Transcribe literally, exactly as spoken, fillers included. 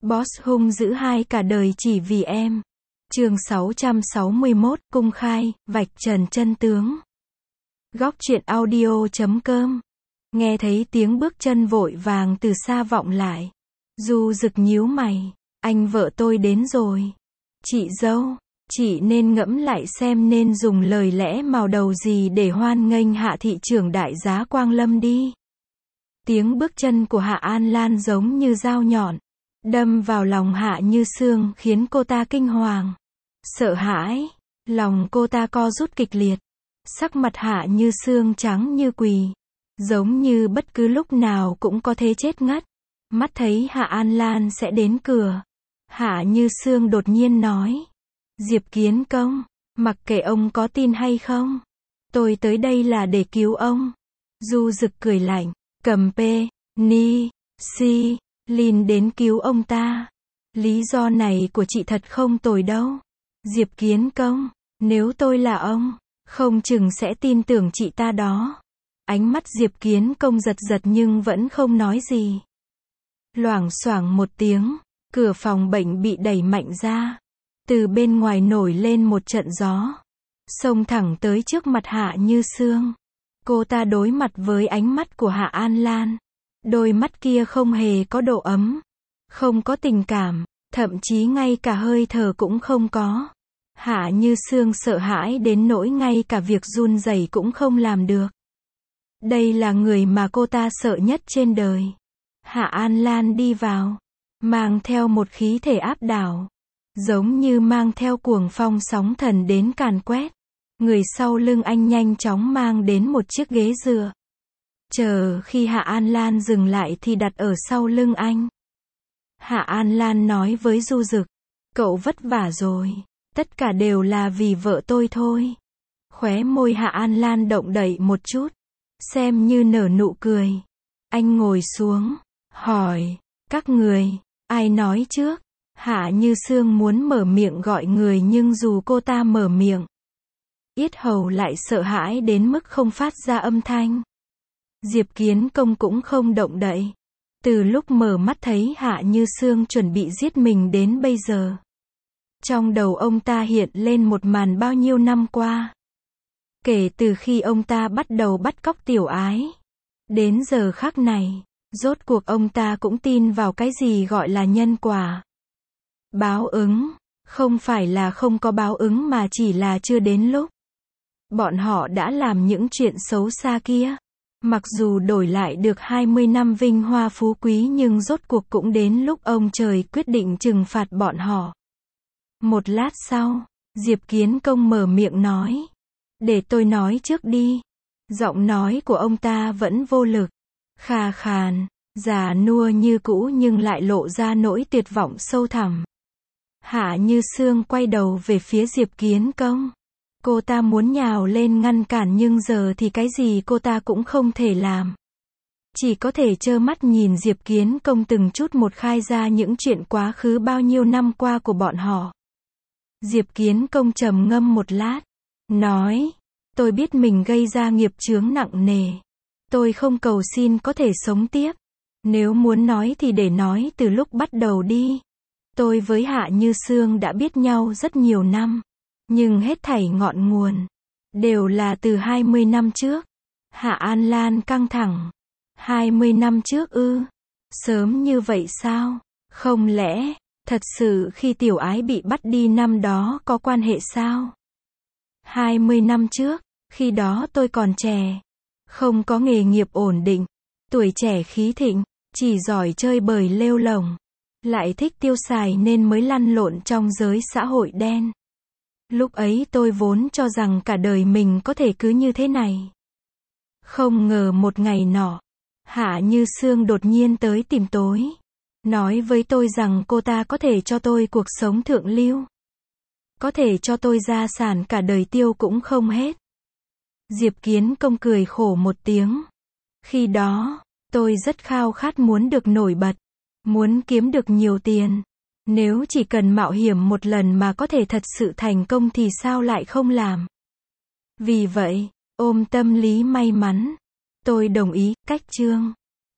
Boss hung dữ hai cả đời chỉ vì em. Chương sáu trăm sáu mươi mốt, cung khai, vạch trần chân tướng. Góc truyện audio chấm com. Nghe thấy tiếng bước chân vội vàng từ xa vọng lại. Du Dực nhíu mày. Anh vợ tôi đến rồi. Chị dâu, chị nên ngẫm lại xem nên dùng lời lẽ màu đầu gì để hoan nghênh Hạ thị trưởng đại giá Quang Lâm đi. Tiếng bước chân của Hạ An Lan giống như dao nhọn, đâm vào lòng Hạ Như Sương khiến cô ta kinh hoàng, sợ hãi, lòng cô ta co rút kịch liệt. Sắc mặt Hạ Như Sương trắng như quỳ, giống như bất cứ lúc nào cũng có thể chết ngất. Mắt thấy Hạ An Lan sẽ đến cửa, Hạ Như Sương đột nhiên nói: Diệp Kiến Công, mặc kệ ông có tin hay không, tôi tới đây là để cứu ông. Du Dực cười lạnh, cầm P, Ni, Si, Lin đến cứu ông ta. Lý do này của chị thật không tồi đâu. Diệp Kiến Công, nếu tôi là ông, không chừng sẽ tin tưởng chị ta đó. Ánh mắt Diệp Kiến Công giật giật nhưng vẫn không nói gì. Loảng xoảng một tiếng, cửa phòng bệnh bị đẩy mạnh ra. Từ bên ngoài nổi lên một trận gió, xông thẳng tới trước mặt Hạ Như Sương. Cô ta đối mặt với ánh mắt của Hạ An Lan. Đôi mắt kia không hề có độ ấm, không có tình cảm, thậm chí ngay cả hơi thở cũng không có. Hạ Như Sương sợ hãi đến nỗi ngay cả việc run rẩy cũng không làm được. Đây là người mà cô ta sợ nhất trên đời. Hạ An Lan đi vào, mang theo một khí thể áp đảo, giống như mang theo cuồng phong sóng thần đến càn quét. Người sau lưng anh nhanh chóng mang đến một chiếc ghế dựa. Chờ khi Hạ An Lan dừng lại thì đặt ở sau lưng anh. Hạ An Lan nói với Du Dực: Cậu vất vả rồi, tất cả đều là vì vợ tôi thôi. Khóe môi Hạ An Lan động đậy một chút, xem như nở nụ cười. Anh ngồi xuống, hỏi: Các người, ai nói trước? Hạ Như Sương muốn mở miệng gọi người nhưng dù cô ta mở miệng, yết hầu lại sợ hãi đến mức không phát ra âm thanh. Diệp Kiến Công cũng không động đậy. Từ lúc mở mắt thấy Hạ Như Sương chuẩn bị giết mình đến bây giờ, trong đầu ông ta hiện lên một màn bao nhiêu năm qua. Kể từ khi ông ta bắt đầu bắt cóc Tiểu Ái, đến giờ khắc này, rốt cuộc ông ta cũng tin vào cái gì gọi là nhân quả. Báo ứng, không phải là không có báo ứng mà chỉ là chưa đến lúc. Bọn họ đã làm những chuyện xấu xa kia. Mặc dù đổi lại được hai mươi năm vinh hoa phú quý nhưng rốt cuộc cũng đến lúc ông trời quyết định trừng phạt bọn họ. Một lát sau, Diệp Kiến Công mở miệng nói: Để tôi nói trước đi. Giọng nói của ông ta vẫn vô lực, khà khàn, già nua như cũ nhưng lại lộ ra nỗi tuyệt vọng sâu thẳm. Hạ Như Sương quay đầu về phía Diệp Kiến Công. Cô ta muốn nhào lên ngăn cản nhưng giờ thì cái gì cô ta cũng không thể làm. Chỉ có thể trơ mắt nhìn Diệp Kiến Công từng chút một khai ra những chuyện quá khứ bao nhiêu năm qua của bọn họ. Diệp Kiến Công trầm ngâm một lát, nói: Tôi biết mình gây ra nghiệp chướng nặng nề. Tôi không cầu xin có thể sống tiếp. Nếu muốn nói thì để nói từ lúc bắt đầu đi. Tôi với Hạ Như Sương đã biết nhau rất nhiều năm. Nhưng hết thảy ngọn nguồn đều là từ hai mươi năm trước. Hạ An Lan căng thẳng. hai mươi năm trước ư? Sớm như vậy sao? Không lẽ, thật sự khi Tiểu Ái bị bắt đi năm đó có quan hệ sao? hai mươi năm trước, khi đó tôi còn trẻ, không có nghề nghiệp ổn định, tuổi trẻ khí thịnh, chỉ giỏi chơi bời lêu lổng, lại thích tiêu xài nên mới lăn lộn trong giới xã hội đen. Lúc ấy tôi vốn cho rằng cả đời mình có thể cứ như thế này. Không ngờ một ngày nọ, Hạ Như Sương đột nhiên tới tìm tôi, nói với tôi rằng cô ta có thể cho tôi cuộc sống thượng lưu, có thể cho tôi gia sản cả đời tiêu cũng không hết. Diệp Kiến Công cười khổ một tiếng. Khi đó, tôi rất khao khát muốn được nổi bật, muốn kiếm được nhiều tiền. Nếu chỉ cần mạo hiểm một lần mà có thể thật sự thành công thì sao lại không làm? Vì vậy, ôm tâm lý may mắn, tôi đồng ý, cách chương.